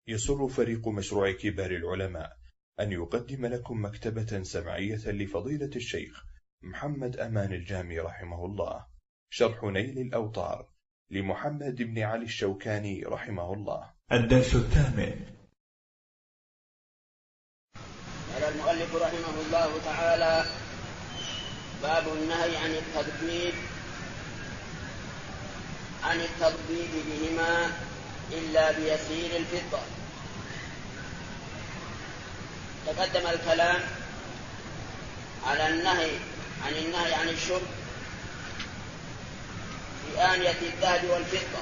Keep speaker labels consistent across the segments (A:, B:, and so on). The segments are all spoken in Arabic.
A: يسر فريق مشروع كبار العلماء أن يقدم لكم مكتبة سمعية لفضيلة الشيخ محمد أمان الجامي رحمه الله، شرح نيل الأوطار لمحمد بن علي الشوكاني رحمه الله.
B: الدرس الثامن.
C: قال المؤلف رحمه الله تعالى: باب النهي عن التضبيب بهما إلا بيسير الفضة. تقدم الكلام على النهي عن الشرب في آنية الذهب والفضة،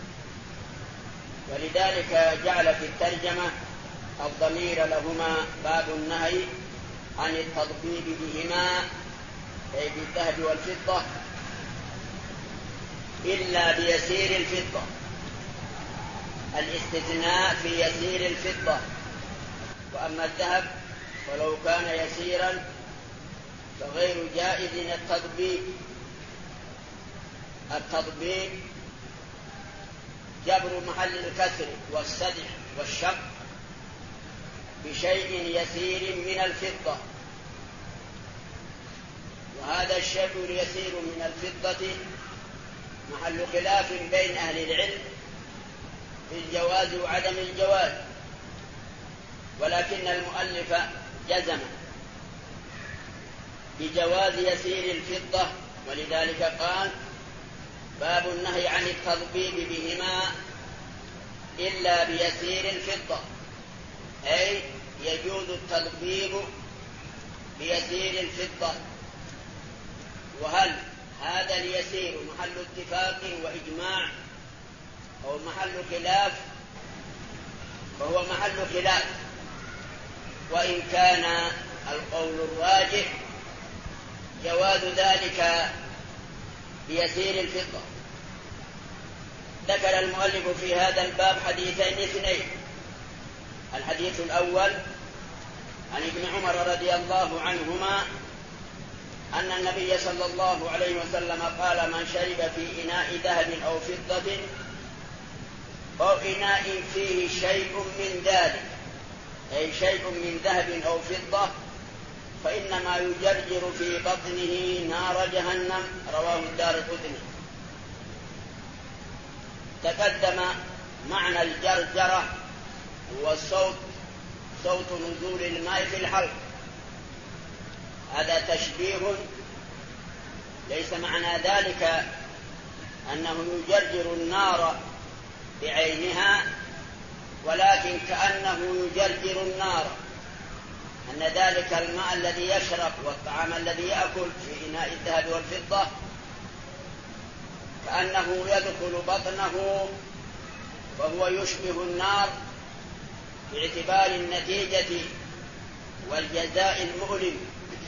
C: ولذلك جعل في الترجمة الضمير لهما باب النهي عن التضبيب بهما أي بالذهب والفضة إلا بيسير الفضة. الاستثناء في يسير الفضة، وأما الذهب ولو كان يسيرا فغير جائز التضبيب جبر محل الكسر والسدح والشق بشيء يسير من الفضة، وهذا الشيء اليسير من الفضة محل خلاف بين أهل العلم في الجواز وعدم الجواز، ولكن المؤلف جزم بجواز يسير الفضة، ولذلك قال: باب النهي عن التضبيب بهما إلا بيسير الفضة، أي يجوز التضبيب بيسير الفضة. وهل هذا اليسير محل اتفاق وإجماع أو محل خلاف؟ فهو محل خلاف، وإن كان القول الراجح جواز ذلك بيسير الفضة. ذكر المؤلف في هذا الباب حديثين اثنين. الحديث الأول عن ابن عمر رضي الله عنهما أن النبي صلى الله عليه وسلم قال: من شرب في إناء ذهب أو فضة أو إناء فيه شيء من ذلك، أي شيء من ذهب أو فضة، فإنما يجرجر في بطنه نار جهنم. رواه الدارقطني. تقدم معنى الجرجرة هو صوت نزول الماء في الحلق. هذا تشبيه، ليس معنى ذلك أنه يجرجر النار بعينها، ولكن كأنه يجرجر النار، أن ذلك الماء الذي يشرب والطعام الذي يأكل في إناء الذهب والفضة كأنه يدخل بطنه، وهو يشبه النار باعتبار النتيجة والجزاء المؤلم.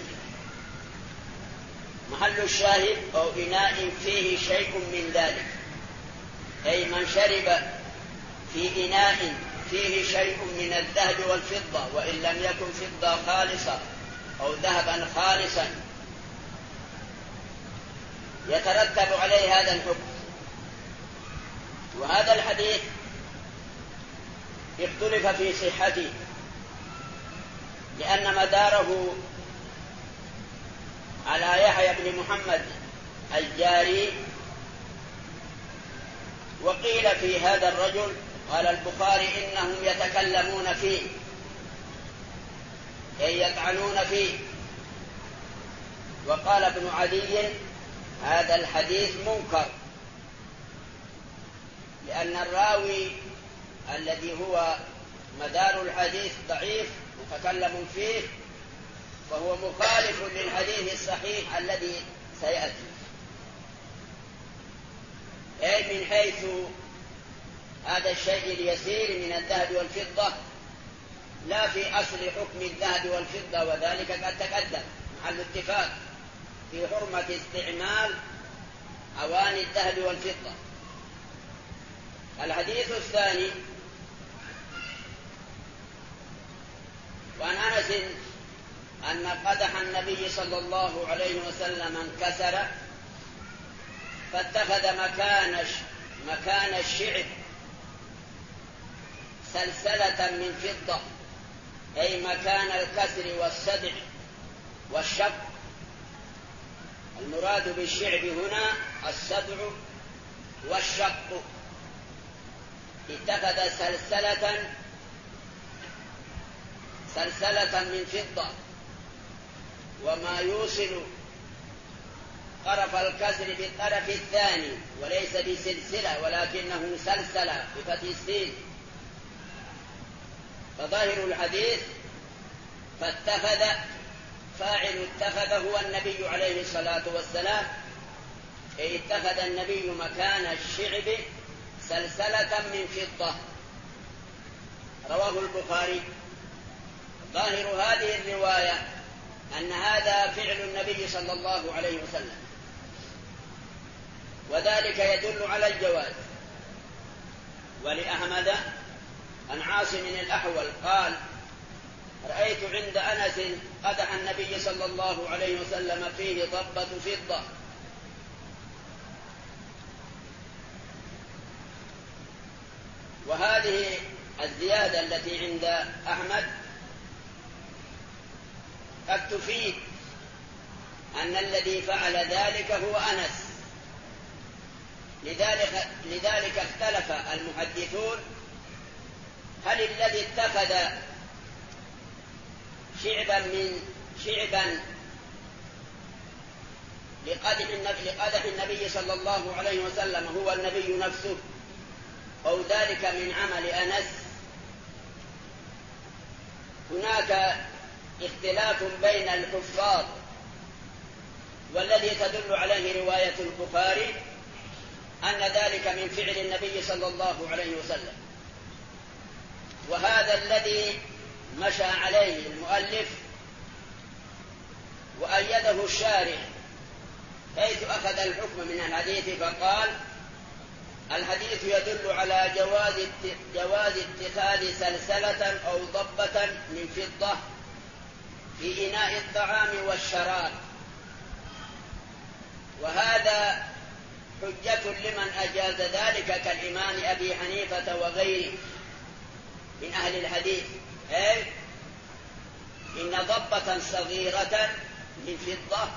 C: محل الشاهد: أو إناء فيه شيء من ذلك، أي من شرب في إناء فيه شيء من الذهب والفضة، وإن لم يكن فضة خالصة أو ذهبا خالصا، يترتب عليه هذا الحكم. وهذا الحديث اختلف في صحته، لأن مداره على يحيى بن محمد الجاري. وقيل في هذا الرجل، قال البخاري: إنهم يتكلمون فيه، أي يطعنون فيه. وقال ابن عدي: هذا الحديث منكر، لأن الراوي الذي هو مدار الحديث ضعيف متكلم فيه، فهو مخالف للحديث الصحيح الذي سيأتي، أي من حيث هذا الشيء اليسير من الذهب والفضة، لا في أصل حكم الذهب والفضة، وذلك قد تقدم محل اتفاق في حرمة استعمال أواني الذهب والفضة. الحديث الثاني وعن أنس أن قدح النبي صلى الله عليه وسلم انكسر، فاتخذ مكان الشعر سلسلة من فضة، أي مكان الكسر والسدع والشق. المراد بالشعب هنا السدع والشق. اتخذ سلسلة من فضة، وما يوصل طرف الكسر بالطرف الثاني، وليس بسلسلة ولكنه سلسلة بفتح السين. فظاهر الحديث فاتخذ، فاعل اتخذ هو النبي عليه الصلاة والسلام، أي اتخذ النبي مكان الشعب سلسلة من فضة. رواه البخاري. ظاهر هذه الرواية أن هذا فعل النبي صلى الله عليه وسلم، وذلك يدل على الجواز. ولأحمد عن عاصم الأحول قال: رأيت عند أنس قدح النبي صلى الله عليه وسلم فيه ضبة فضة. وهذه الزيادة التي عند أحمد قد تفيد أن الذي فعل ذلك هو أنس. لذلك اختلف المحدثون: هل الذي اتخذ شعبا لقدح النبي صلى الله عليه وسلم هو النبي نفسه، أو ذلك من عمل أنس؟ هناك اختلاف بين الحفاظ، والذي تدل عليه رواية البخاري أن ذلك من فعل النبي صلى الله عليه وسلم. وهذا الذي مشى عليه المؤلف وأيده الشارح، حيث أخذ الحكم من الحديث فقال: الحديث يدل على جواز اتخاذ سلسلة أو ضبة من فضة في إناء الطعام والشراب. وهذا حجة لمن أجاز ذلك كالإمام أبي حنيفة وغيره من أهل الحديث، أي إن ضبة صغيرة من فضة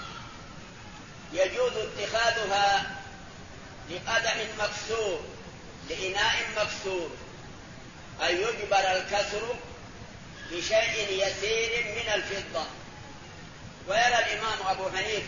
C: يجوز اتخاذها لقدح مكسور، لإناء مكسور، أن يجبر الكسر بشيء يسير من الفضة. ويرى الإمام أبو حنيفة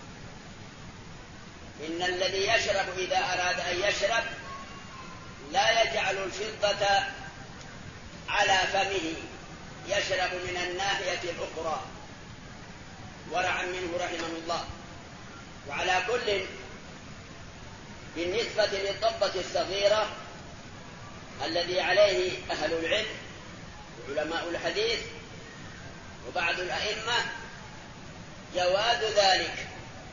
C: إن الذي يشرب إذا أراد أن يشرب لا يجعل الفضة على فمه، يشرب من الناحية الأخرى، ورعا منه رحمه الله. وعلى كل، بالنسبة للضبة الصغيرة الذي عليه أهل العلم وعلماء الحديث وبعض الأئمة جواز ذلك،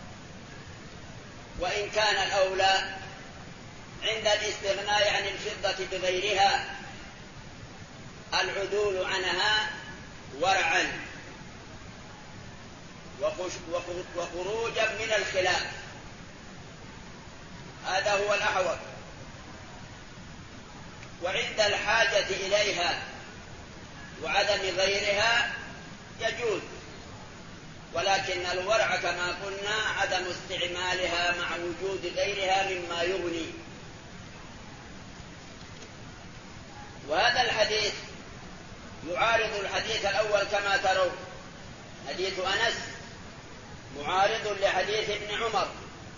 C: وإن كان الأولى عند الاستغناء عن الفضة بغيرها العدول عنها ورعا وخروجا من الخلاف. هذا هو الأحوط. وعند الحاجة إليها وعدم غيرها يجوز، ولكن الورع كما قلنا عدم استعمالها مع وجود غيرها مما يغني. وهذا الحديث يعارض الحديث الأول كما ترون. حديث أنس معارض لحديث ابن عمر.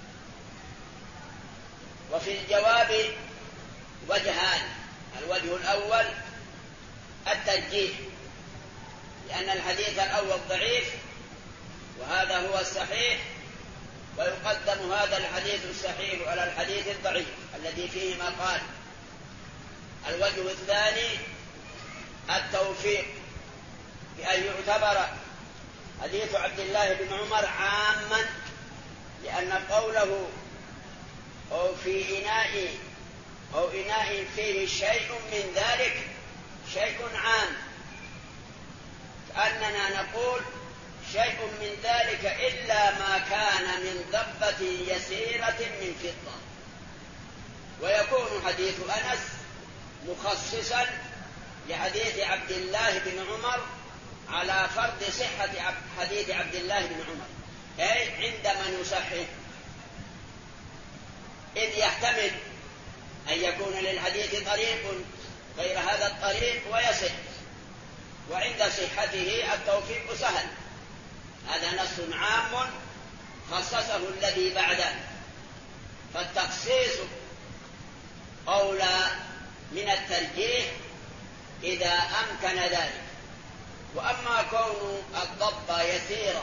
C: وفي الجواب وجهان: الوجه الأول الترجيح، لأن الحديث الأول ضعيف وهذا هو الصحيح، ويقدم هذا الحديث الصحيح على الحديث الضعيف الذي فيه ما قال. الوجه الثاني التوفيق، بأن يعتبر حديث عبد الله بن عمر عاما، لأن قوله أو في إناء فيه شيء من ذلك شيء عام، كأننا نقول شيء من ذلك إلا ما كان من ضبة يسيرة من فضة. ويكون حديث أنس مخصصا لحديث عبد الله بن عمر على فرض صحة حديث عبد الله بن عمر، أي عند من يصحح، إذ يحتمل أن يكون للحديث طريق غير هذا الطريق ويصح، وعند صحته التوفيق سهل. هذا نص عام خصصه الذي بعده، فالتخصيص أولى من الترجيح إذا أمكن ذلك. وأما كون الضبط يسيرة،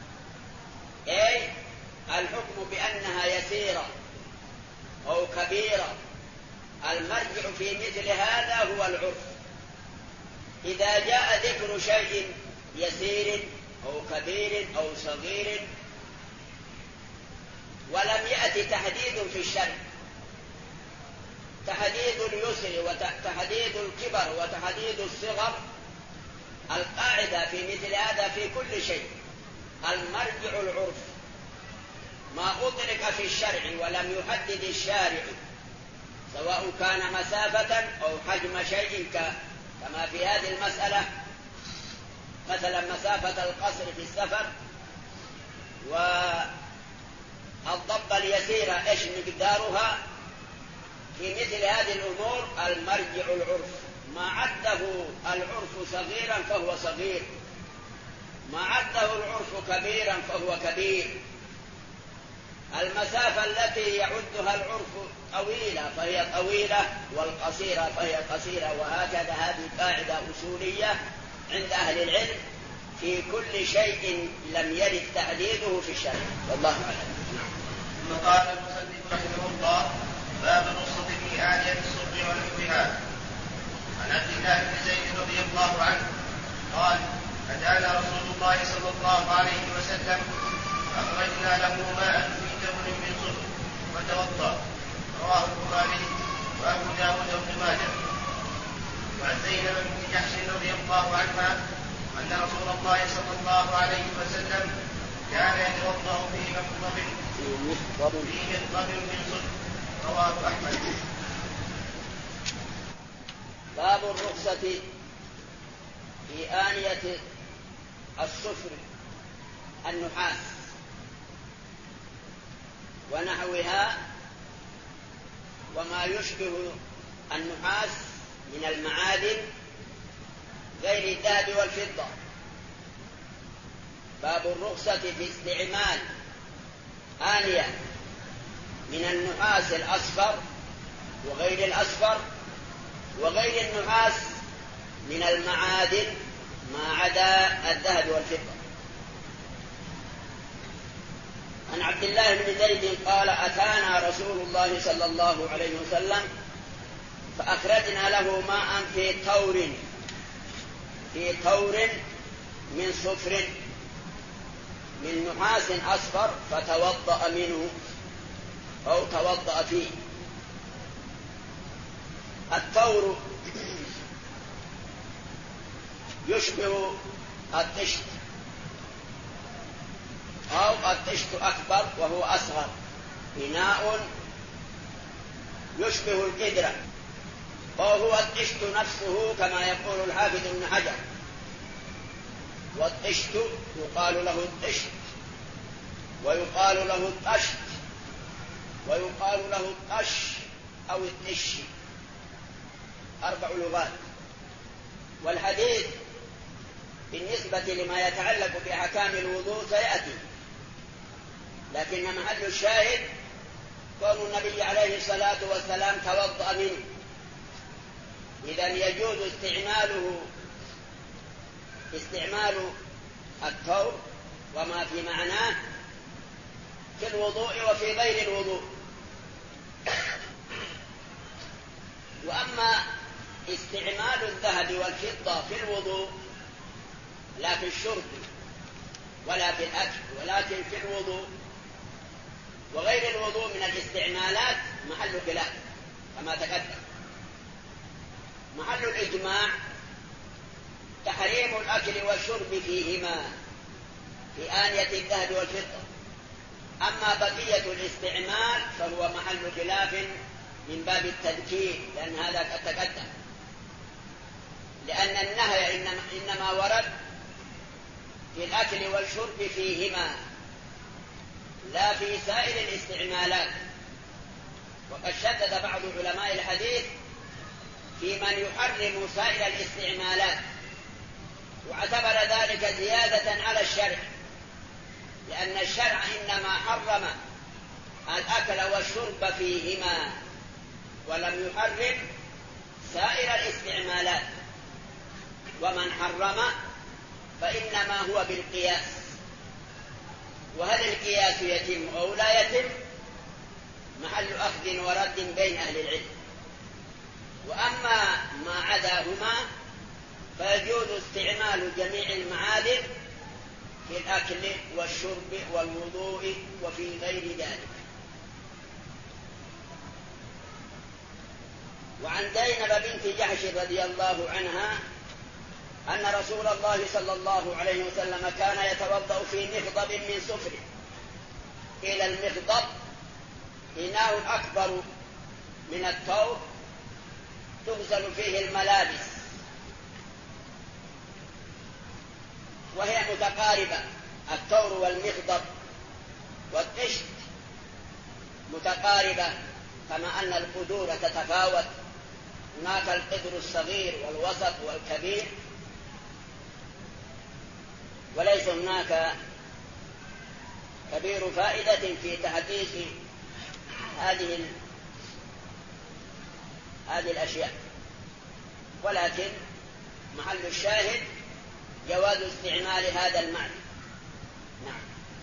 C: أي الحكم بأنها يسيرة أو كبيرة، المرجع في مثل هذا هو العرف. إذا جاء ذكر شيء يسير أو كبير أو صغير ولم يأتي تحديد في الشرع، تحديد اليسر وتحديد الكبر وتحديد الصغر، القاعدة في مثل هذا في كل شيء المرجع العرف. ما أطلق في الشرع ولم يحدد الشارع، سواء كان مسافة أو حجم شيء، كما في هذه المسألة مثلا مسافة القصر في السفر، والضبة اليسيرة إيش مقدارها. في مثل هذه الأمور المرجع العرف، ما عده العرف صغيرا فهو صغير، ما عده العرف كبيرا فهو كبير. المسافة التي يعدها العرف طويلة فهي طويلة، والقصيرة فهي قصيرة، وهكذا. هذه قاعدة أصولية عند أهل العلم في كل شيء لم يرد تحديده في الشرع، والله أعلم.
B: ثم قال المصنف رحمه الله: باب الرخصة في آنية الصبر والانتهاء. عن عبد الله بن زيد رضي الله عنه قال: أتانا رسول الله صلى الله عليه وسلم فأخرجنا له ماء في تمر من صبر فتوضأ. رواه البخاري وأبو داود وابن ماجه. وعن زينب بن جحش رضي الله عنها أن رسول الله صلى الله عليه وسلم كان يتوضأ في مخضب من صبر. رواه أحمد.
C: باب الرخصة في آنية الصفر النحاس ونحوها وما يشبه النحاس من المعادن غير الذهب والفضة. باب الرخصة في استعمال آنية من النحاس الأصفر وغير الأصفر وغير النحاس من المعادن ما عدا الذهب والفضة. عن عبد الله بن زيد قال: أتانا رسول الله صلى الله عليه وسلم فأخرجنا له ماء في طور من صفر من نحاس أصفر فتوضأ منه أو توضأ فيه. الطور يشبه الطشت، أو الطشت أكبر وهو أصغر، إناء يشبه القدرة، وهو الطشت نفسه كما يقول الحافظ ابن حجر. والطشت يقال له الطشت، ويقال له الطشت، ويقال له الطش أو الطش، 4 لغات. والحديث بالنسبة لما يتعلق بأحكام الوضوء سيأتي، لكن محل الشاهد كون النبي عليه الصلاة والسلام توضأ منه، إذن يجوز استعمال الطور وما في معناه في الوضوء وفي غير الوضوء. وأما استعمال الذهب والفضة في الوضوء لا في الشرب ولا في الأكل، ولكن في الوضوء وغير الوضوء من الاستعمالات محل خلاف كما تقدم. محل الإجماع تحريم الأكل والشرب فيهما في آنية الذهب والفضة. أما بقية الاستعمال فهو محل خلاف من باب التذكير، لأن هذا قد تقدم. لأن النهي إنما ورد في الأكل والشرب فيهما لا في سائر الاستعمالات. وقد شدد بعض علماء الحديث في من يحرم سائر الاستعمالات، واعتبر ذلك زيادة على الشرع، لأن الشرع إنما حرم الأكل والشرب فيهما ولم يحرم سائر الاستعمالات. ومن حرم فإنما هو بالقياس، وهل القياس يتم أو لا يتم محل أخذ ورد بين أهل العلم. وأما ما عداهما فيجوز استعمال جميع المعادن في الأكل والشرب والوضوء وفي غير ذلك. وعن زينب بنت جحش رضي الله عنها أن رسول الله صلى الله عليه وسلم كان يتوضأ في مخضب من صفر. إلى المخضب إناء أكبر من الثور تغسل فيه الملابس، وهي متقاربة، الثور والمخضب والقشط متقاربة، كما أن القدور تتفاوت، هناك القدر الصغير والوسط والكبير، وليس هناك كبير فائدة في تحديث هذه الأشياء، ولكن محل الشاهد جواز استعمال هذا المعنى. نعم.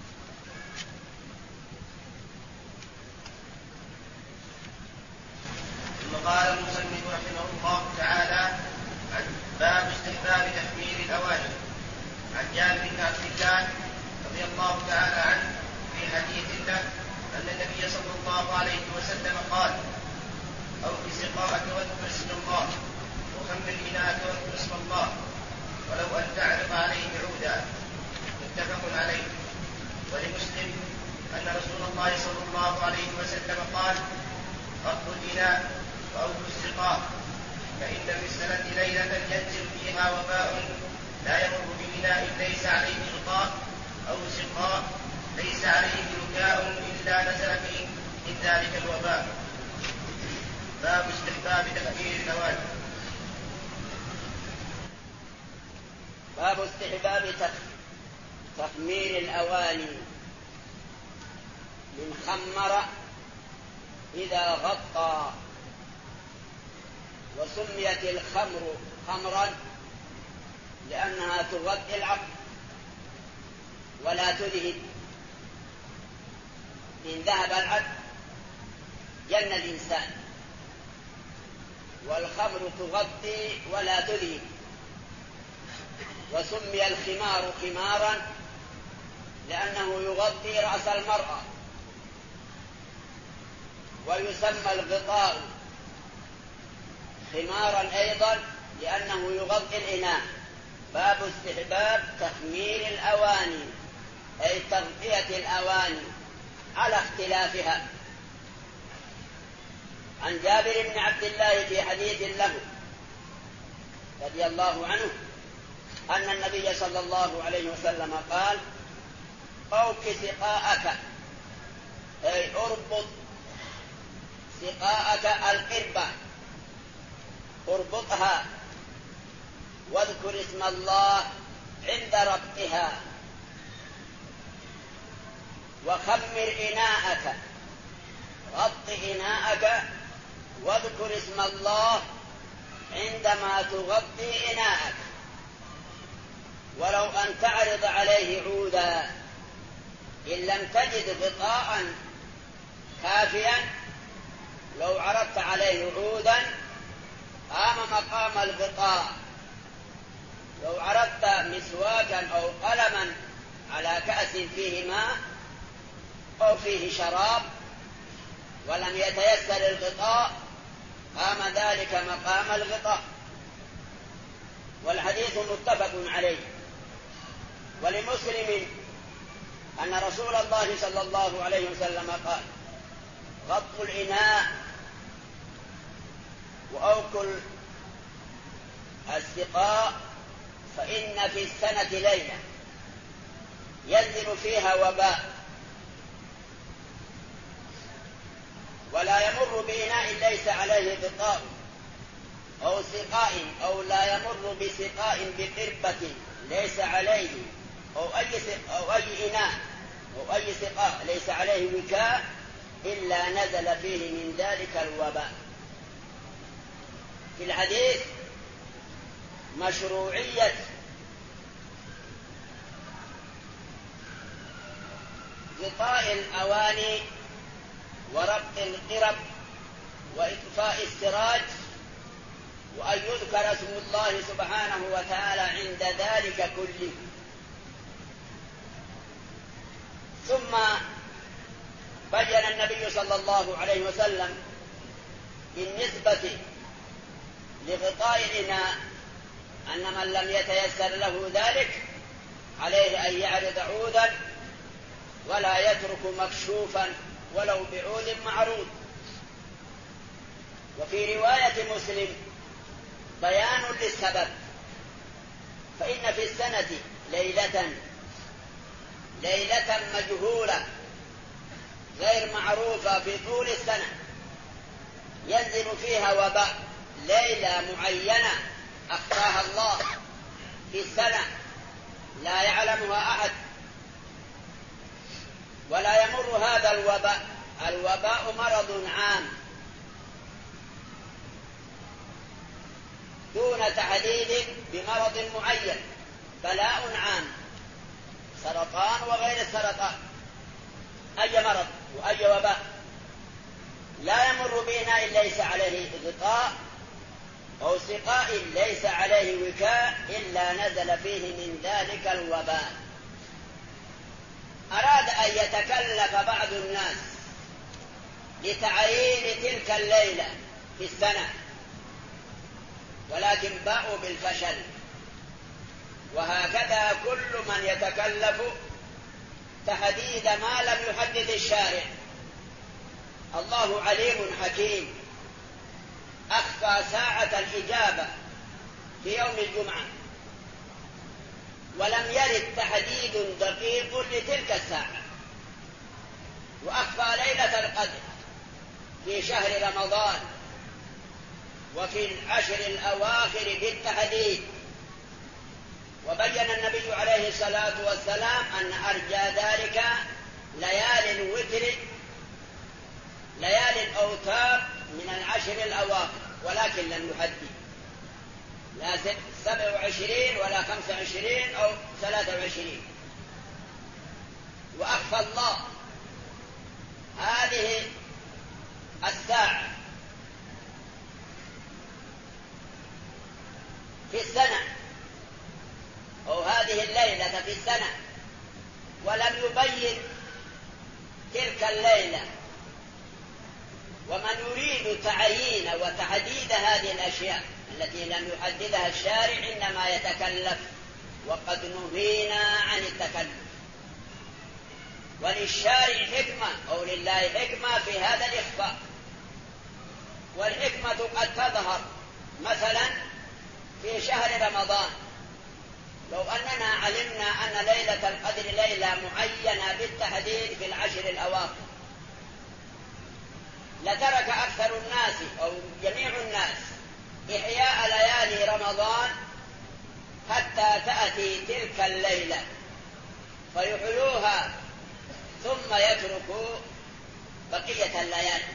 B: ثم قال المصنف رحمه الله تعالى: باب استحباب تحميل الأواني. عن جابر بن عبد الله رضي الله تعالى عنه في حديث له أن النبي صلى الله عليه وسلم قال: أوف سقاءك واذكر اسم الله، وخمر إناءك واذكر اسم الله، ولو أن تعرف عليه عودا. متفق عليه. ولمسلم أن رسول الله صلى الله عليه وسلم قال: غطوا الإناء وأوفوا السقاء، فإن في السنة ليلة ينزل فيها وباء لا يمر بإناء ليس عليه غطاء أو سقاء ليس عليه بكاء إلا نزل فيه من ذلك الوباء. باب استحباب تكبير الأواني.
C: باب استحباب تخمير الأواني من خمر إذا غطى. وسميت الخمر خمرا لأنها تغطي العقل ولا تذهب. إن ذهب العقل جن الإنسان، والخمر تغطي ولا تذهب. وسمي الخمار خمارا لأنه يغطي رأس المرأة. ويسمى الغطاء خمارا أيضا لأنه يغطي الإناء. باب استحباب تخمير الأواني، أي تغطية الأواني على اختلافها. عن جابر بن عبد الله في حديث له رضي الله عنه أن النبي صلى الله عليه وسلم قال: أوك سقاءك، أي اربط سقاءك القربة، اربطها، واذكر اسم الله عند ربطها، وخمر إناءك، غط إناءك واذكر اسم الله عندما تغطي إناءك، ولو أن تعرض عليه عودا. إن لم تجد غطاء كافيا لو عرضت عليه عودا قام مقام الغطاء. لو عرضت مسواكا أو قلما على كأس فيه ماء أو فيه شراب ولم يتيسر الغطاء قام ذلك مقام الغطاء. والحديث متفق عليه. ولمسلم أن رسول الله صلى الله عليه وسلم قال: غطوا الإناء وأوكوا السقاء فإن في السنة ليلة ينزل فيها وباء، ولا يمر بإناء ليس عليه غطاء أو سقاء، أو لا يمر بسقاء بقربة ليس عليه أو أي إناء أو أي سقاء ليس عليه وكاء إلا نزل فيه من ذلك الوباء. في الحديث مشروعية غطاء الأواني وربط القرب وإطفاء السراج، وأن يذكر اسم الله سبحانه وتعالى عند ذلك كله. ثم بين النبي صلى الله عليه وسلم بالنسبة لغطاء الإناء أن من لم يتيسر له ذلك عليه أن يعرض عودا ولا يترك مكشوفا ولو بعود معروض. وفي رواية مسلم بيان للسبب، فإن في السنة ليلة مجهولة غير معروفة في طول السنة ينزل فيها وباء، ليلة معينة أخفاها الله في السنة لا يعلمها أحد، ولا يمر هذا الوباء مرض عام دون تحديد بمرض معين، بلاء عام، سرطان وغير السرطان، أي مرض وأي وباء لا يمر بإناء ليس عليه غطاء أو سقاء ليس عليه وكاء إلا نزل فيه من ذلك الوباء. أراد أن يتكلف بعض الناس لتعيين تلك الليلة في السنة، ولكن باءوا بالفشل. وهكذا كل من يتكلف تحديد ما لم يحدد الشارع. الله عليم حكيم، أخفى ساعة الإجابة في يوم الجمعة ولم يرد تحديد دقيق لتلك الساعة، وأخفى ليلة القدر في شهر رمضان وفي العشر الأواخر بالتحديد. وبين النبي عليه الصلاة والسلام أن أرجى ذلك ليالي الوتر، ليالي الأوتار من العشر الأواخر، ولكن لم يحدد لا 27 ولا 25 أو 23. وأخفى الله هذه الساعة في السنة أو هذه الليلة في السنة، ولم يبين تلك الليلة. ومن يريد تعيين وتحديد هذه الأشياء التي لم يحددها الشارع إنما يتكلف، وقد نهينا عن التكلف. وللشارع حكمة أو لله حكمة في هذا الإخفاء، والحكمة قد تظهر مثلا في شهر رمضان. لو أننا علمنا أن ليلة القدر ليلة معينة بالتحديد في العشر الأواخر لترك أكثر الناس أو جميع الناس إحياء ليالي رمضان حتى تأتي تلك الليلة فيحيوها ثم يتركوا بقية الليالي.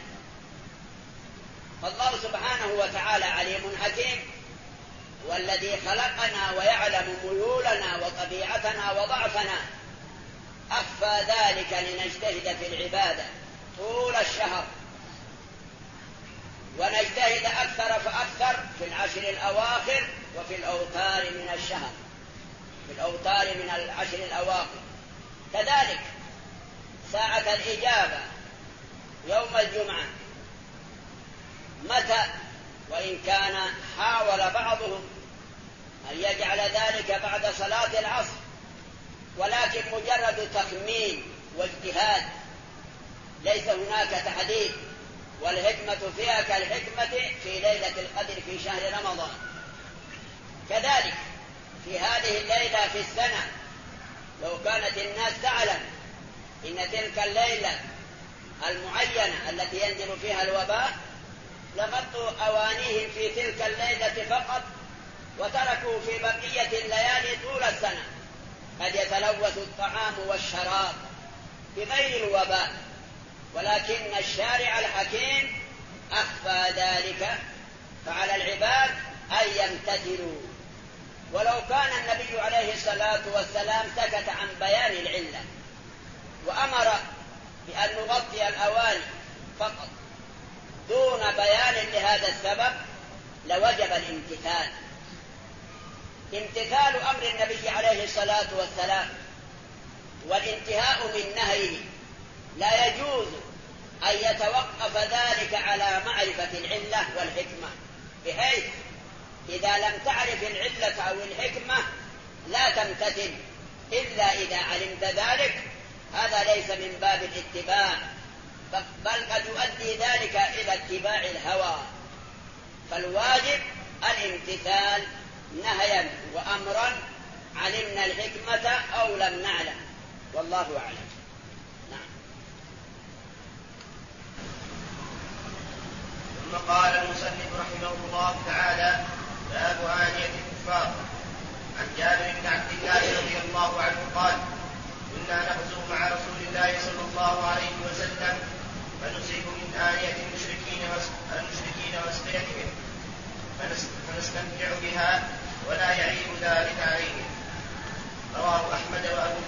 C: فالله سبحانه وتعالى عليم حكيم، والذي خلقنا ويعلم ميولنا وطبيعتنا وضعفنا أخفى ذلك لنجتهد في العبادة طول الشهر، ونجتهد أكثر فأكثر في العشر الأواخر وفي الأوتار من الشهر، في الأوتار من العشر الأواخر. كذلك ساعة الإجابة يوم الجمعة متى؟ وإن كان حاول بعضهم أن يجعل ذلك بعد صلاة العصر، ولكن مجرد تخمين واجتهاد، ليس هناك تحديد. والحكمة فيها كالحكمة في ليلة القدر في شهر رمضان. كذلك في هذه الليلة في السنة لو كانت الناس تعلم إن تلك الليلة المعينة التي ينزل فيها الوباء لغطوا أوانيهم في تلك الليلة فقط وتركوا في بقية الليالي طول السنة، قد يتلوث الطعام والشراب بغير الوباء، ولكن الشارع الحكيم أخفى ذلك، فعلى العباد أن يمتثلوا. ولو كان النبي عليه الصلاة والسلام سكت عن بيان العلة وأمر بأن نغطي الأواني فقط دون بيان لهذا السبب لوجب الامتثال. امتثال أمر النبي عليه الصلاة والسلام والانتهاء من نهيه لا يجوز أن يتوقف ذلك على معرفة العلة والحكمة، بحيث إذا لم تعرف العلة أو الحكمة لا تمتثل إلا إذا علمت ذلك. هذا ليس من باب الاتباع، بل قد يؤدي ذلك إلى اتباع الهوى، فالواجب الامتثال نهيا وأمرا علمنا الحكمة أو لم نعلم، والله أعلم. نعم.
B: ثم قال المصنف رحمه الله تعالى: باب آنية الكفار. عن جابر بن عبد الله رضي الله عنه قال: كنا نغزو مع رسول الله صلى الله عليه وسلم فنصيب من آنية المشركين واسقيتهم فنستمتع بها ولا يعيب ذلك عليهم. رواه أحمد وأبو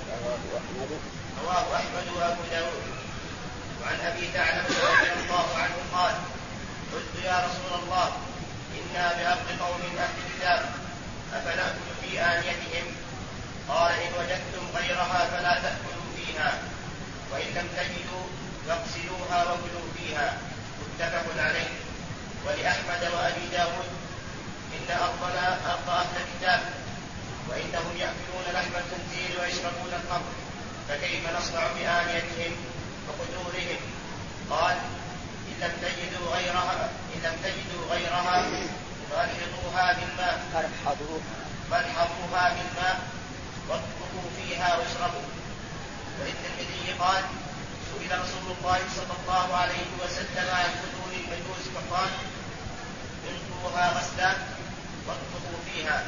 B: داود. وعن أبي ثعلبة رضي الله عنه قال: قلت يا رسول الله إنا بأرض قوم أهل الكتاب أفنأكل في آنيتهم؟ قال: إن وجدتم غيرها فلا تأكلوا فيها، وإن لم تجدوا فاغسلوها وكلوا فيها. متفق عليه. ولأحمد وأبي داود: إن أرضنا أرض أهل الكتاب وإنهم يأكلون لحم الخنزير ويشربون الخمر، فكيف نصنع بآنيتهم وقدورهم؟ قال: إن لم تجدوا غيرها فارحضوها بالماء واطبخوا فيها واشربوا. وللترمذي قال: سئل رسول الله صلى الله عليه وسلم عن قدور المجوس فقال: انقروها غسلا واطبخوا فيها.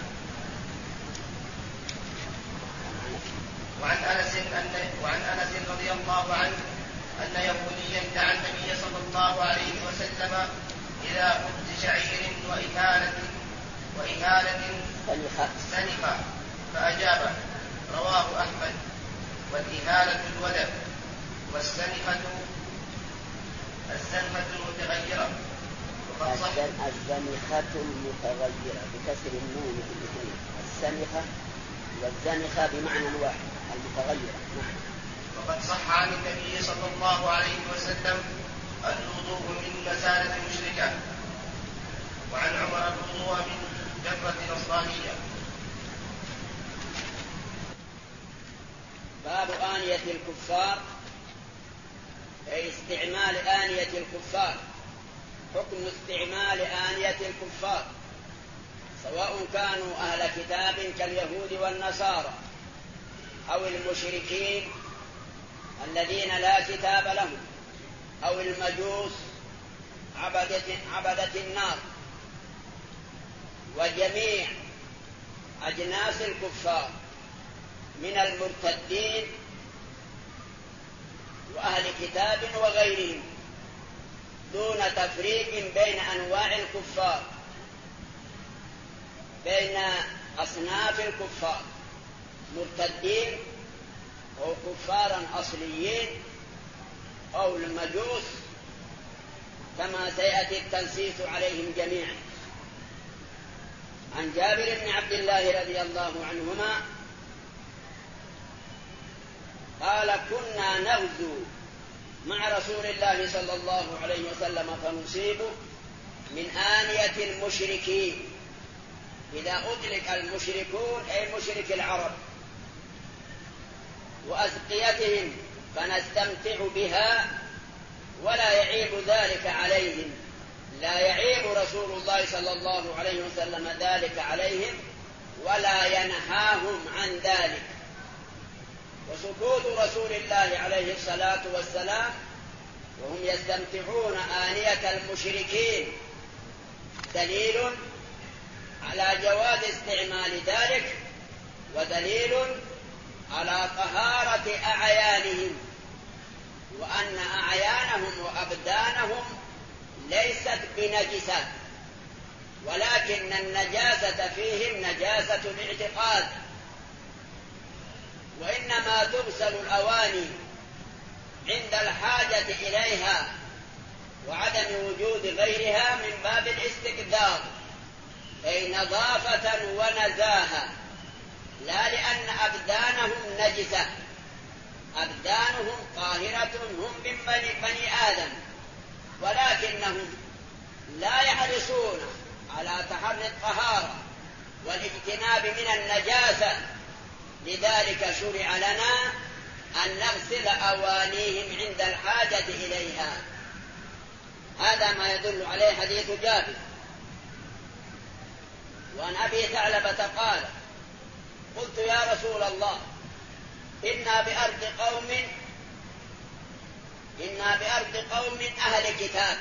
B: وعن أنس رضي الله عنه أن يهوديا دعا النبي صلى الله عليه وسلم إلى خبز شعير وإهالة سنخة فأجابه. رواه أحمد. والإهالة الولد، والسنخة المتغيرة.
C: الزنخة المتغيرة بكسر النون السنخة والزنخة بمعنى واحد المتغيرة. نعم.
B: وقد صح عن النبي صلى الله عليه وسلم الوضوء من مسالة المشركة، وعن عمر الوضوء من جرة نصرانية.
C: باب آنية الكفار، أي استعمال آنية الكفار. حكم استعمال آنية الكفار سواء كانوا أهل كتاب كاليهود والنصارى أو المشركين الذين لا كتاب لهم أو المجوس عبدة النار، وجميع أجناس الكفار من المرتدين وأهل كتاب وغيرهم، دون تفريق بين أنواع الكفار، بين أصناف الكفار، مرتدين أو كفارا أصليين أو المجوس، كما سيأتي التنصيص عليهم جميعا. عن جابر بن عبد الله رضي الله عنهما قال: كنا نغزو مع رسول الله صلى الله عليه وسلم فنصيب من آنية المشركين. إذا أطلق المشركون أي مشرك العرب، وأسقيتهم فنستمتع بها ولا يعيب ذلك عليهم، لا يعيب رسول الله صلى الله عليه وسلم ذلك عليهم ولا ينهاهم عن ذلك. وسكوت رسول الله عليه الصلاة والسلام وهم يستمتعون آنية المشركين دليل على جواز استعمال ذلك، ودليل على طهارة أعيانهم، وأن أعيانهم وأبدانهم ليست بنجسة، ولكن النجاسة فيهم نجاسة الاعتقاد، وإنما تغسل الأواني عند الحاجة إليها وعدم وجود غيرها من باب الاستقدار، أي نظافة ونزاهة، لا لأن أبدانهم نجسة. أبدانهم طاهرة، هم من بني آدم، ولكنهم لا يحرصون على تحري الطهارة والاجتناب من النجاسة، لذلك شرع لنا أن نغسل أوانيهم عند الحاجة إليها. هذا ما يدل عليه حديث جابر. وعن أبي ثعلبة قال: قلت يا رسول الله إنا بأرض قوم أهل كتاب،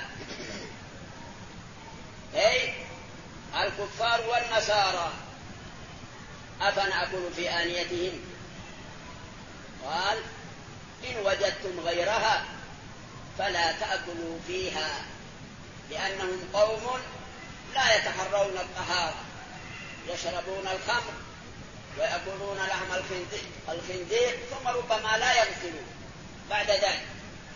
C: أي الكفار والنصارى، أفنأكل في آنيتهم؟ قال: إن وجدتم غيرها فلا تأكلوا فيها، لأنهم قوم لا يتحرون الطهارة، يشربون الخمر ويأكلون لحم الخنزير، ثم ربما لا يغسلون بعد ذلك.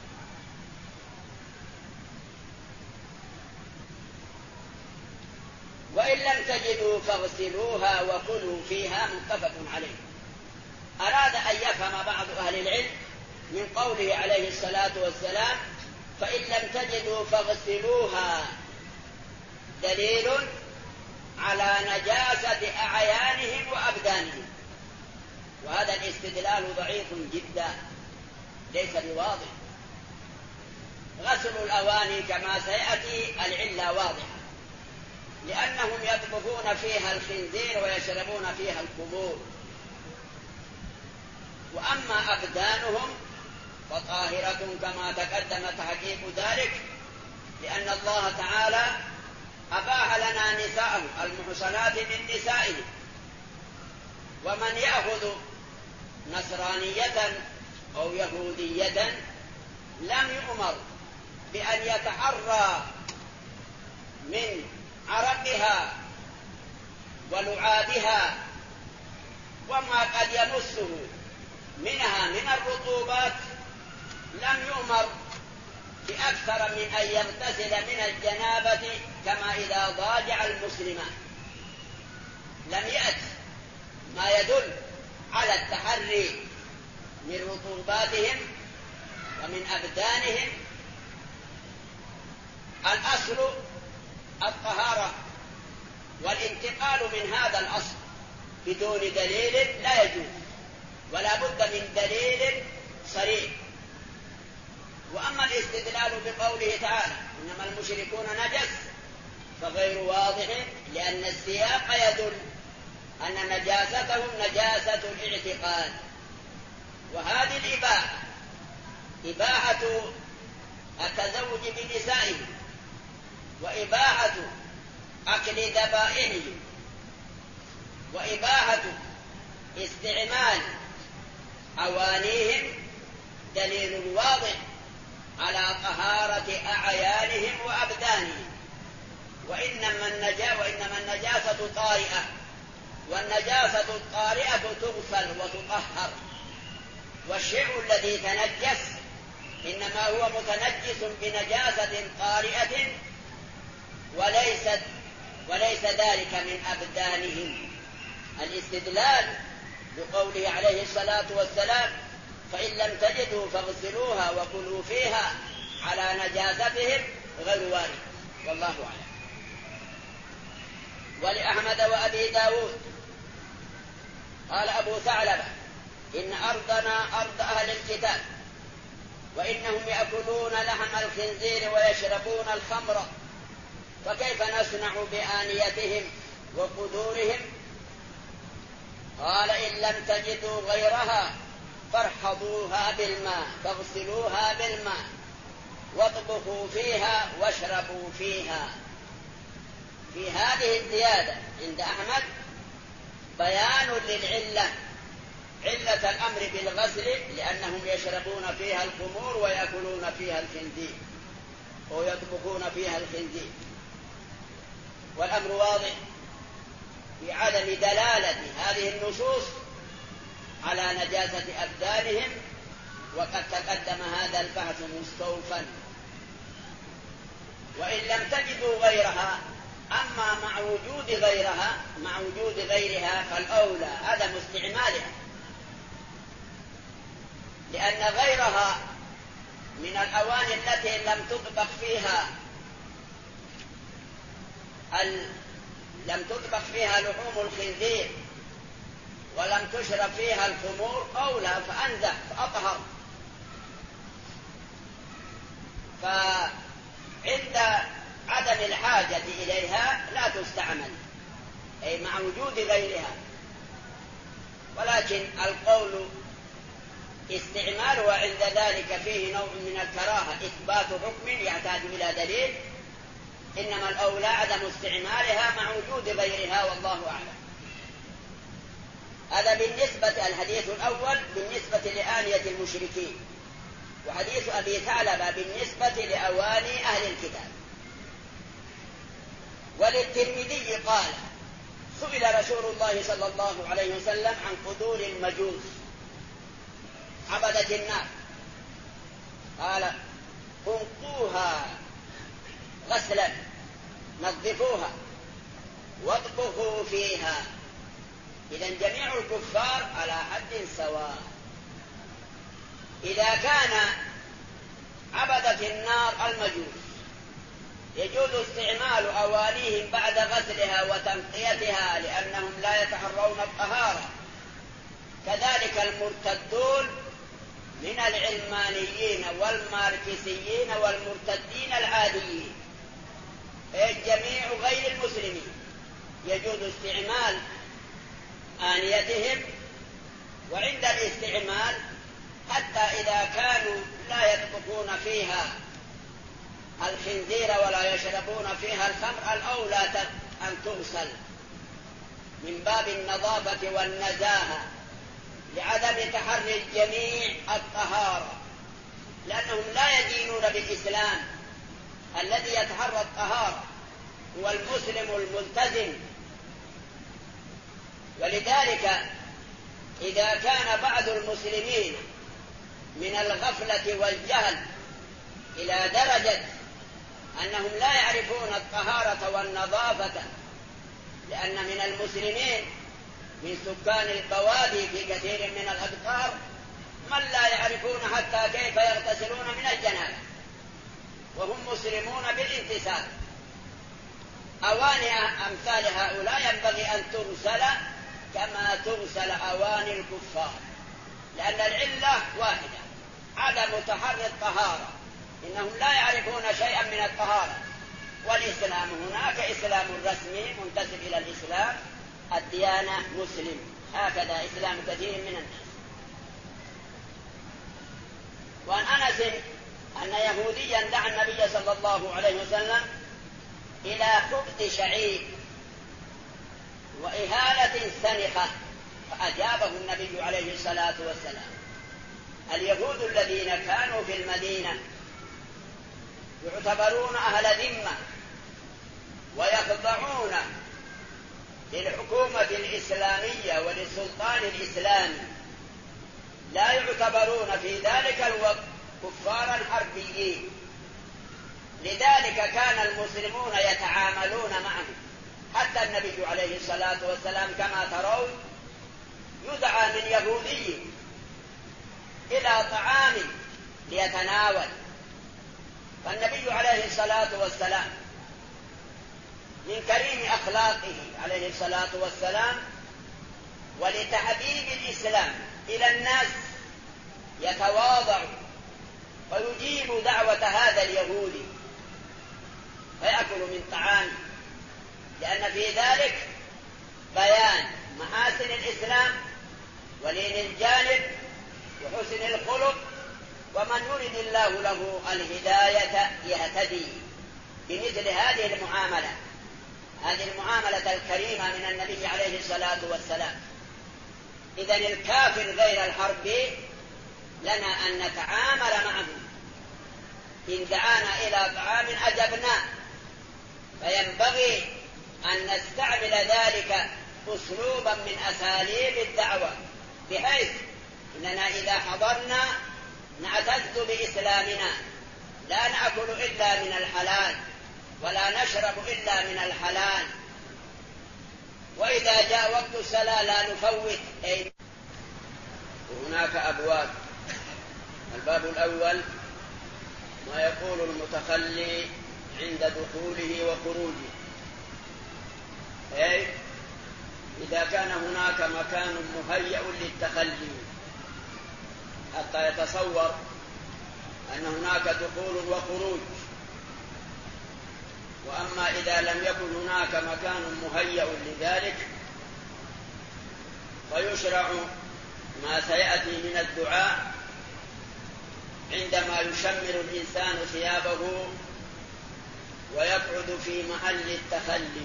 C: وإن لم تجدوا فاغسلوها وكلوا فيها، متفق عليه. أراد أن يفهم بعض أهل العلم من قوله عليه الصلاة والسلام: فإن لم تجدوا فاغسلوها، دليل على نجاسة أعيانهم وأبدانهم، وهذا الاستدلال ضعيف جدا، ليس بواضح. غسل الأواني كما سيأتي العلة واضحة، لأنهم يطبخون فيها الخنزير ويشربون فيها الخمور. وأما أبدانهم فطاهرة كما تقدم تحقيق ذلك، لأن الله تعالى أباح لنا نساءه المحصنات من نسائه. ومن يأخذ نصرانية أو يهودية لم يؤمر بأن يتحرى من عرقها ولعابها وما قد يمسه منها من الرطوبات، لم يؤمر بأكثر من أن يغتسل من الجنابة كما إذا ضاجع المسلمة. لم يأت ما يدل على التحري من رطوباتهم ومن أبدانهم. الأصل الطهارة، والانتقال من هذا الأصل بدون دليل لا يجوز، ولا بد من دليل صريح. وأما الاستدلال بقوله تعالى: إنما المشركون نجس، فغير واضح، لأن السياق يدل أن نجاستهم نجاسة الاعتقاد. وهذه الإباحة إباحة التزوج بنسائهم، وإباحة أكل ذبائحهم، وإباحة استعمال أوانيهم، دليل واضح على طهارة أعيانهم وأبدانهم. وإنما النجاسة طارئة، والنجاسة الطارئة تغسل وتطهر، والشيء الذي تنجس إنما هو متنجس بنجاسة طارئة وليس ذلك من أبدانهم. الاستدلال بقوله عليه الصلاة والسلام: فإن لم تجدوا فاغسلوها وكلوا فيها، على نجاستهم غير وارد، والله أعلم. ولأحمد وأبي داود قال أبو ثعلبة: إن أرضنا أرض أهل الكتاب، وإنهم يأكلون لحم الخنزير ويشربون الخمر، فكيف نصنع بآنيتهم وقدورهم؟ قال إن لم تجدوا غيرها فارحضوها بالماء، فاغسلوها بالماء واطبخوا فيها واشربوا فيها. في هذه الزيادة عند أحمد بيان للعلة، علة الأمر بالغسل لأنهم يشربون فيها الخمور ويأكلون فيها الخنزير ويطبخون فيها الخنزير. والأمر واضح في عدم دلالة هذه النصوص على نجاسة أبدانهم، وقد تقدم هذا البحث مستوفا. وإن لم تجدوا غيرها، أما مع وجود غيرها فالأولى عدم استعمالها، لأن غيرها من الأواني التي لم تطبخ فيها لحوم الخنزير ولم تشرب فيها الخمور أولى فأنزه فأطهر. فعند عدم الحاجة إليها لا تستعمل، أي مع وجود غيرها. ولكن القول استعمالها عند ذلك فيه نوع من الكراهة، إثبات حكم يحتاج إلى دليل، إنما الأولى عدم استعمالها مع وجود غيرها، والله أعلم. هذا بالنسبة الحديث الأول بالنسبة لآنية المشركين، وحديث أبي ثعلبة بالنسبة لأواني أهل الكتاب. وللترمذي قال سئل رسول الله صلى الله عليه وسلم عن قدور المجوس عبدة النار، قال انقوها غسلا، نظفوها واطبخوا فيها. إذن جميع الكفار على حد سواء. إذا كان عبدة النار المجوس يجوز استعمال أوانيهم بعد غسلها وتنقيتها لأنهم لا يتحرون الطهارة، كذلك المرتدون من العلمانيين والماركسيين والمرتدين العاديين، جميع غير المسلمين يجوز استعمال آنيتهم. وعند الاستعمال حتى إذا كانوا لا يطبخون فيها الخنزير ولا يشربون فيها الخمر، الأولى أن تغسل من باب النظافة والنزاهة لعدم تحري الجميع الطهارة، لأنهم لا يدينون بالإسلام. الذي يتحرى الطهارة هو المسلم الملتزم. ولذلك إذا كان بعض المسلمين من الغفلة والجهل إلى درجة أنهم لا يعرفون الطهارة والنظافة، لأن من المسلمين من سكان البوادي في كثير من الأقطار من لا يعرفون حتى كيف يغتسلون من الجنابة وهم مسلمون بالانتساب. أواني أمثال هؤلاء ينبغي أن تغسل كما تغسل أواني الكفار، لأن العلة واحدة، عدم تحري الطهارة. إنهم لا يعرفون شيئا من الطهارة، والإسلام هناك إسلام رسمي منتسب إلى الإسلام، الديانة مسلم، هكذا إسلام كثير من الناس. وعن أنس أن يهوديا دعا النبي صلى الله عليه وسلم إلى خبز شعير وإهالة سنخة، فأجابه النبي عليه الصلاة والسلام. اليهود الذين كانوا في المدينة يعتبرون أهل ذمة ويخضعون للحكومة الإسلامية وللسلطان الإسلامي، لا يعتبرون في ذلك الوقت كفارا حربيين. لذلك كان المسلمون يتعاملون معهم، حتى النبي عليه الصلاة والسلام كما ترون يدعى من يهودي إلى طعام ليتناول، فالنبي عليه الصلاة والسلام من كريم أخلاقه عليه الصلاة والسلام ولتحبيب الإسلام إلى الناس يتواضع ويجيب دعوة هذا اليهودي، فيأكل من طعامه، لأن في ذلك بيان محاسن الإسلام ولين الجانب وحسن الخلق، ومن يرد الله له الهداية يهتدي بمثل هذه المعاملة، هذه المعاملة الكريمة من النبي عليه الصلاة والسلام. إذن الكافر غير الحرب لنا أن نتعامل معه، إن دعانا إلى طعام أجبناه، فينبغي أن نستعمل ذلك أسلوبا من أساليب الدعوة، بحيث أننا إذا حضرنا نعتز بإسلامنا، لا نأكل إلا من الحلال ولا نشرب إلا من الحلال، وإذا جاء وقت الصلاة لا نفوت. وهناك أبواب. الباب الأول ما يقول المتخلي عند دخوله وخروجه، أي إذا كان هناك مكان مهيأ للتخلي حتى يتصور أن هناك دخول وخروج. وأما إذا لم يكن هناك مكان مهيأ لذلك فيشرع ما سيأتي من الدعاء عندما يشمر الإنسان ثيابه ويقعد في محل التخلي،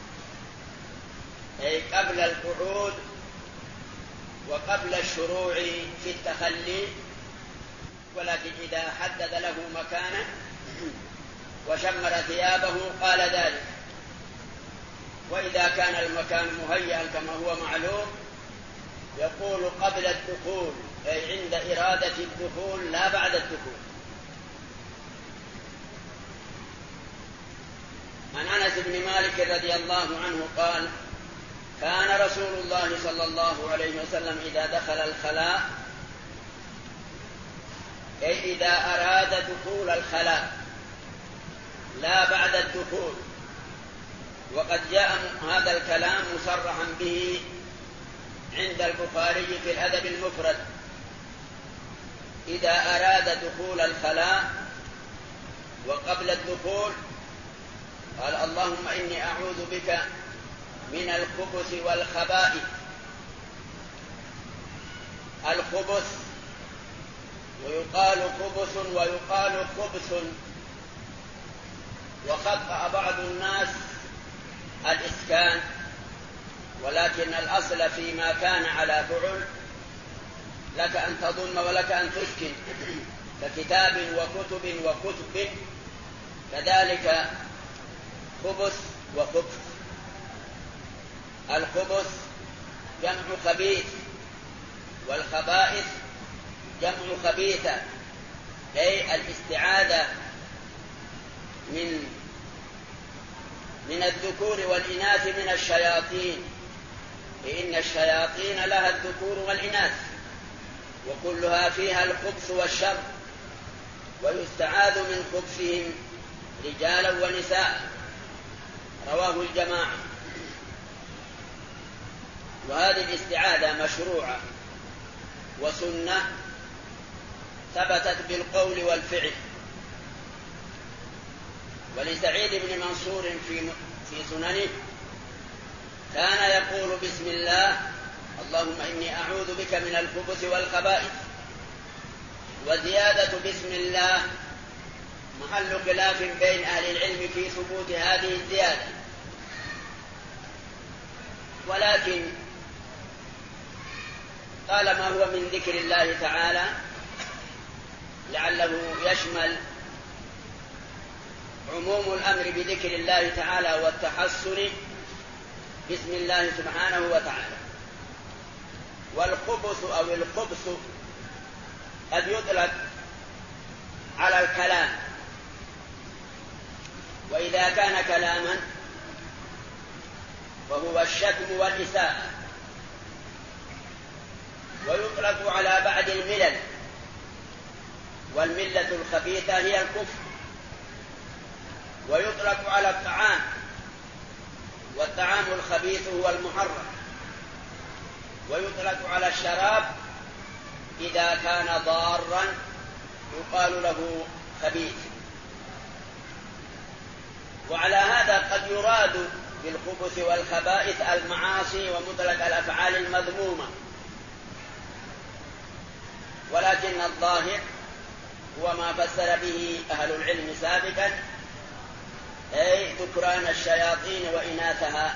C: أي قبل القعود وقبل الشروع في التخلي. ولكن إذا حدد له مكانا وشمر ثيابه قال ذلك. وإذا كان المكان مهيئا كما هو معلوم يقول قبل الدخول، أي عند إرادة الدخول لا بعد الدخول. عن أنس بن مالك رضي الله عنه قال: كان رسول الله صلى الله عليه وسلم إذا دخل الخلاء، أي إذا أراد دخول الخلاء لا بعد الدخول، وقد جاء هذا الكلام مصرحا به عند البخاري في الأدب المفرد. إذا أراد دخول الخلاء وقبل الدخول قال: اللهم إني أعوذ بك من الخبث والخبائث. الخبث ويقال خبث ويقال خبث، وخطأ بعض الناس الإسكان، ولكن الأصل فيما كان على فعل لك أن تضم ولك أن تسكن، ككتاب وكتب وكتب، كذلك خبث وخبث. الخبث جمع خبيث، والخبائث جمع خبيثة، أي الاستعاذة من الذكور والإناث من الشياطين، لأن الشياطين لها الذكور والإناث وكلها فيها الخبث والشر، ويستعاذ من خبثهم رجالا ونساء. رواه الجماعة. وهذه الاستعاذة مشروعة وسنة ثبتت بالقول والفعل. ولسعيد بن منصور في سننه كان يقول: بسم الله، اللهم إني أعوذ بك من الخبث والخبائث. وزيادة بسم الله محل خلاف بين أهل العلم في ثبوت هذه الزيادة، ولكن طالما هو من ذكر الله تعالى لعله يشمل عموم الأمر بذكر الله تعالى والتحسن بسم الله سبحانه وتعالى. والخبث أو الخبث قد يطلق على الكلام، وإذا كان كلاما وهو الشتم والإساءة، ويطلق على بعض الملل، والملة الخبيثة هي الكفر. ويطلق على الطعام، والطعام الخبيث هو المحرم. ويطلق على الشراب إذا كان ضارا يقال له خبيث. وعلى هذا قد يراد بالخبث والخبائث المعاصي ومطلق الأفعال المذمومة، ولكن الظاهر هو ما فسر به أهل العلم سابقا، أي ذكران الشياطين وإناثها.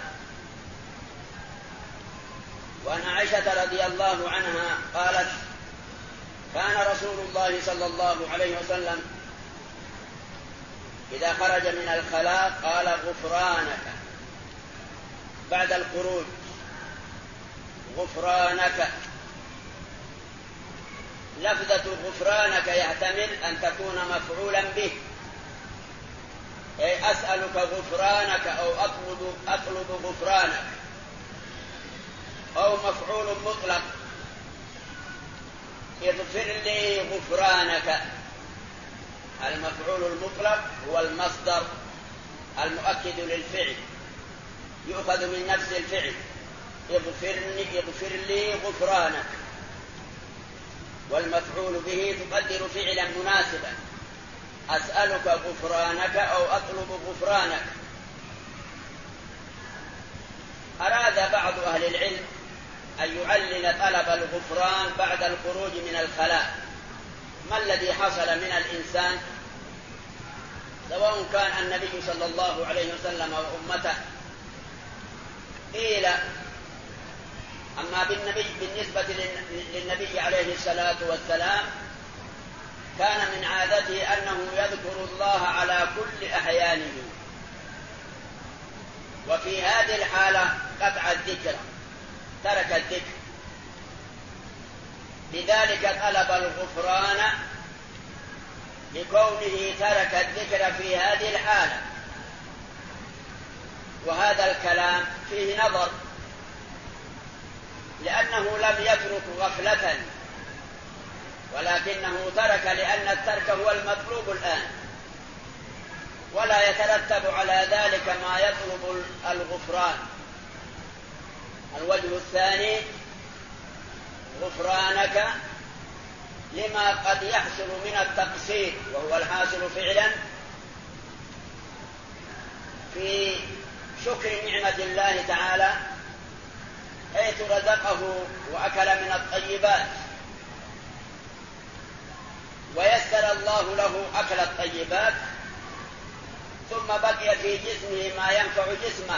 C: وعن عائشة رضي الله عنها قالت: كان رسول الله صلى الله عليه وسلم إذا خرج من الخلاء قال: غفرانك، بعد الخروج غفرانك. لفظة غفرانك يحتمل أن تكون مفعولا به، أي أسألك غفرانك أو أطلب غفرانك، أو مفعول مطلق: اغفر لي غفرانك. المفعول المطلق هو المصدر المؤكد للفعل، يؤخذ من نفس الفعل: اغفر لي غفرانك. والمفعول به تقدر فعلا مناسبا: أسألك غفرانك أو أطلب غفرانك. أراد بعض أهل العلم أن يعلل طلب الغفران بعد الخروج من الخلاء. ما الذي حصل من الإنسان، سواء كان النبي صلى الله عليه وسلم وأمته؟ قيل: أما بالنسبة للنبي عليه الصلاة والسلام كان من عادته أنه يذكر الله على كل أحيانه، وفي هذه الحالة قطع الذكر، ترك الذكر، لذلك طلب الغفران لكونه ترك الذكر في هذه الحالة. وهذا الكلام فيه نظر، لأنه لم يترك غفلة، ولكنه ترك لأن الترك هو المطلوب الآن، ولا يترتب على ذلك ما يطلب الغفران. الوجه الثاني: غفرانك لما قد يحصل من التقصير، وهو الحاصل فعلا في شكر نعمة الله تعالى، حيث رزقه وأكل من الطيبات، ويسر الله له أكل الطيبات، ثم بقي في جسمه ما ينفع جسمه،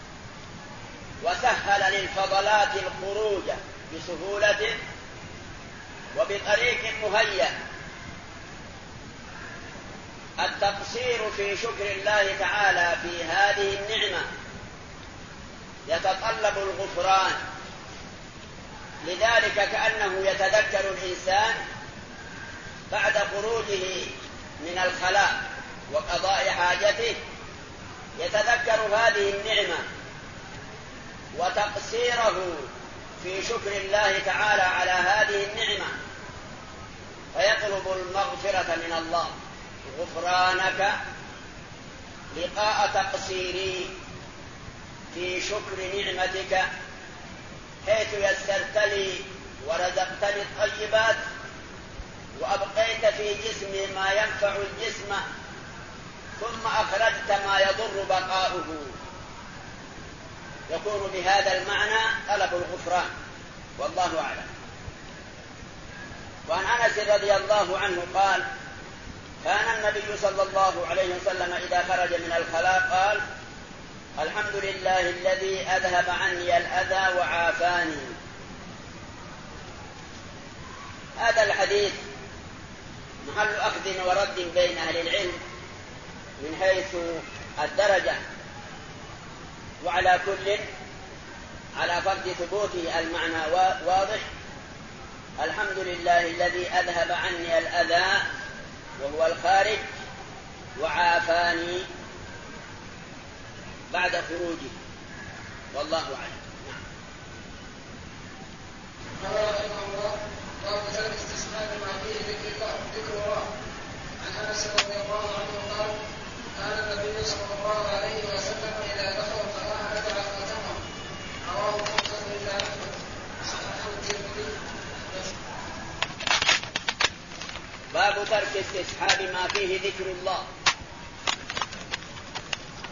C: وسهل للفضلات الخروج بسهولة وبطريق مهيأ. التقصير في شكر الله تعالى في هذه النعمة يتطلب الغفران، لذلك كأنه يتذكر الإنسان بعد خروجه من الخلاء وقضاء حاجته، يتذكر هذه النعمة وتقصيره في شكر الله تعالى على هذه النعمة، فيطلب المغفرة من الله: غفرانك لقاء تقصيري في شكر نعمتك، حيث يسرت لي ورزقتني الطيبات، وأبقيت في جسمي ما ينفع الجسم، ثم أخرجت ما يضر بقاؤه. يكون بهذا المعنى طلب الغفران، والله أعلم. وعن أنس رضي الله عنه قال: كان النبي صلى الله عليه وسلم إذا خرج من الخلاء قال: الحمد لله الذي أذهب عني الأذى وعافاني. هذا الحديث محل أخذ ورد بين أهل العلم من حيث الدرجة، وعلى كل على فرض ثبوته المعنى واضح: الحمد لله الذي أذهب عني الأذى وهو الخارج، وعافاني بعد خروجه، والله أعلم.
D: قال رحمه الله: باب ترك استسماء ما فيه ذكر الله. عن انس رضي الله عنه قال: كان النبي صلى الله عليه وسلم اذا دخل القراءه دعا فتمر. رواه الخمسه الا احمد، صححه الترمذي.
C: باب ترك استصحاب ما فيه ذكر الله.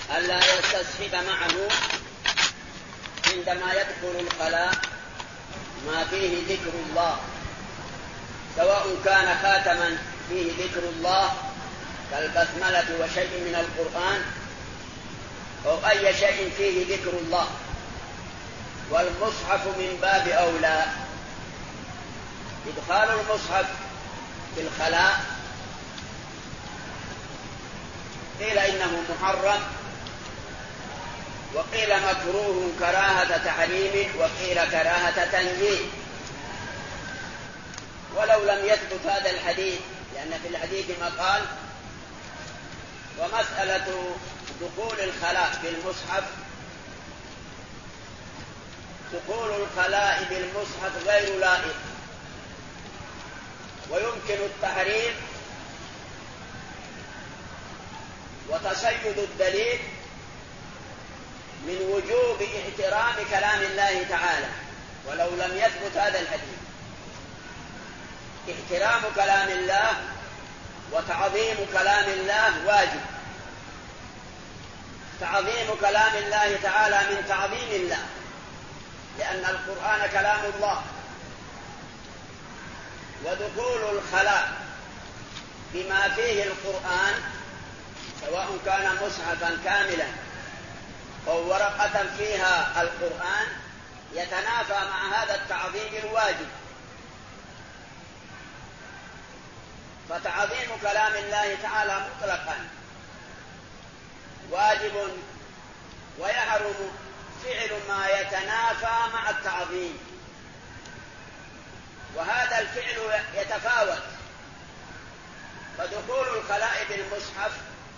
C: ألا يستصحب معه عندما يدخل الخلاء ما فيه ذكر الله، سواء كان خاتما فيه ذكر الله كالبسملة وشيء من القرآن، أو أي شيء فيه ذكر الله. والمصحف من باب أولى. إدخال المصحف في الخلاء قيل إنه محرم، وقيل مكروه كراهة تحريم، وقيل كراهة تنزيه. ولو لم يثبت هذا الحديث، لأن في الحديث ما قال: ومسألة دخول الخلاء بالمصحف، دخول الخلاء بالمصحف غير لائق، ويمكن التحريم وتصيد الدليل من وجوب احترام كلام الله تعالى. ولو لم يثبت هذا الحديث، احترام كلام الله وتعظيم كلام الله واجب. تعظيم كلام الله تعالى من تعظيم الله، لأن القرآن كلام الله. ودخول الخلاء بما فيه القرآن، سواء كان مصحفا كاملا أو ورقة فيها القرآن، يتنافى مع هذا التعظيم الواجب. فتعظيم كلام الله تعالى مطلقا واجب، ويحرم فعل ما يتنافى مع التعظيم، وهذا الفعل يتفاوت. فدخول الخلاء بالمصحف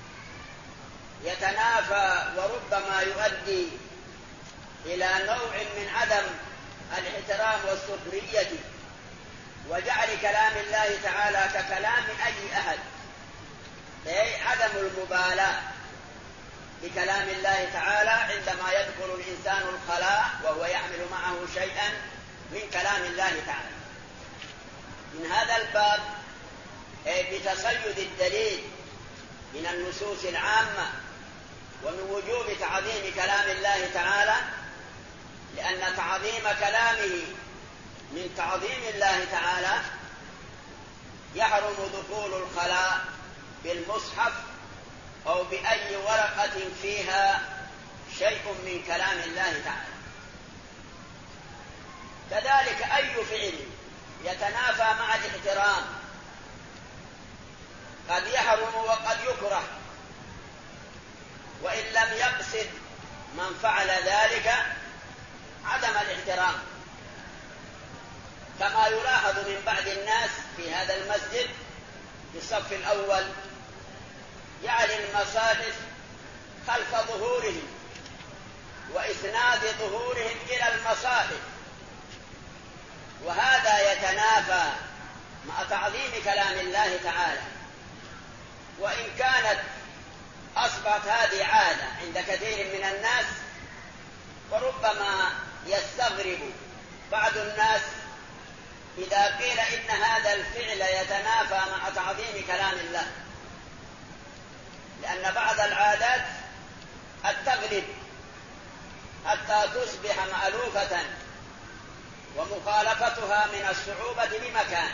C: يتنافى وربما يؤدي إلى نوع من عدم الاحترام والسخرية، وجعل كلام الله تعالى ككلام أي أحد، أي عدم المبالاة بكلام الله تعالى عندما يدخل الإنسان الخلاء وهو يحمل معه شيئا من كلام الله تعالى. من هذا الباب بتصيد الدليل من النصوص العامة ومن وجوب تعظيم كلام الله تعالى، لأن تعظيم كلامه من تعظيم الله تعالى. يحرم دخول الخلاء بالمصحف أو بأي ورقة فيها شيء من كلام الله تعالى. كذلك أي فعل يتنافى مع الاحترام قد يحرم وقد يكره، وإن لم يقصد من فعل ذلك عدم الاحترام، كما يلاحظ من بعض الناس في هذا المسجد في الصف الأول يعلي المصاحف خلف ظهورهم وإسناد ظهورهم إلى المصاحف، وهذا يتنافى مع تعظيم كلام الله تعالى. وإن كانت أصبحت هذه عادة عند كثير من الناس، وربما يستغرب بعض الناس إذا قيل إن هذا الفعل يتنافى مع تعظيم كلام الله، لأن بعض العادات التغلب حتى تصبح مألوفة، ومخالفتها من الصعوبة بمكان،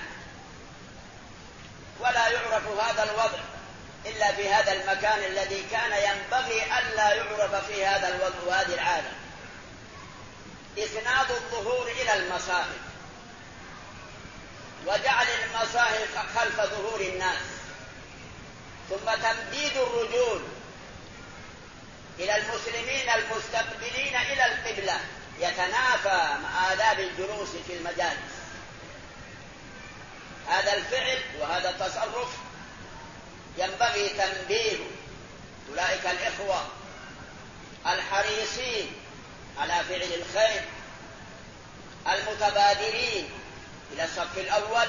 C: ولا يعرف هذا الوضع إلا في هذا المكان الذي كان ينبغي ألا يعرف في هذا الوضع وهذه العادة. إسناد الظهور إلى المصاحف وجعل المصاحف خلف ظهور الناس، ثم تمديد الرجول إلى المسلمين المستقبلين إلى القبلة يتنافى مع آداب الجلوس في المجالس. هذا الفعل وهذا التصرف ينبغي تنبيه أولئك الإخوة الحريصين على فعل الخير المتبادرين إلى الصف الأول،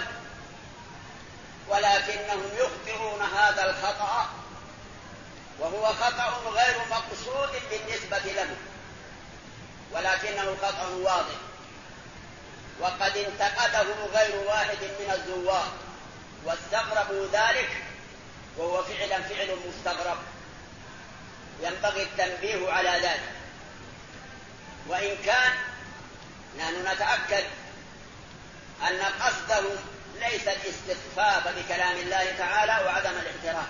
C: ولكنهم يخطئون هذا الخطأ، وهو خطأ غير مقصود بالنسبة له، ولكنه خطأ واضح، وقد انتقده غير واحد من الزوار واستغربوا ذلك، وهو فعل مستغرب. ينبغي التنبيه على ذلك. وإن كان نحن نتأكد أن قصدهم ليس الاستخفاف بكلام الله تعالى وعدم الاحترام،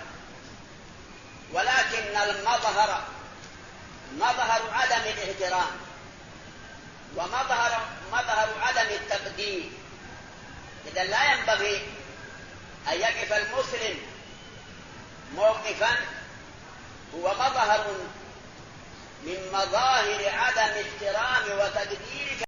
C: ولكن المظهر عدم الاحترام ومظهر عدم التقدير. إذا لا ينبغي أن يقف المسلم موقفا هو مظهر من مظاهر عدم احترام وتقدير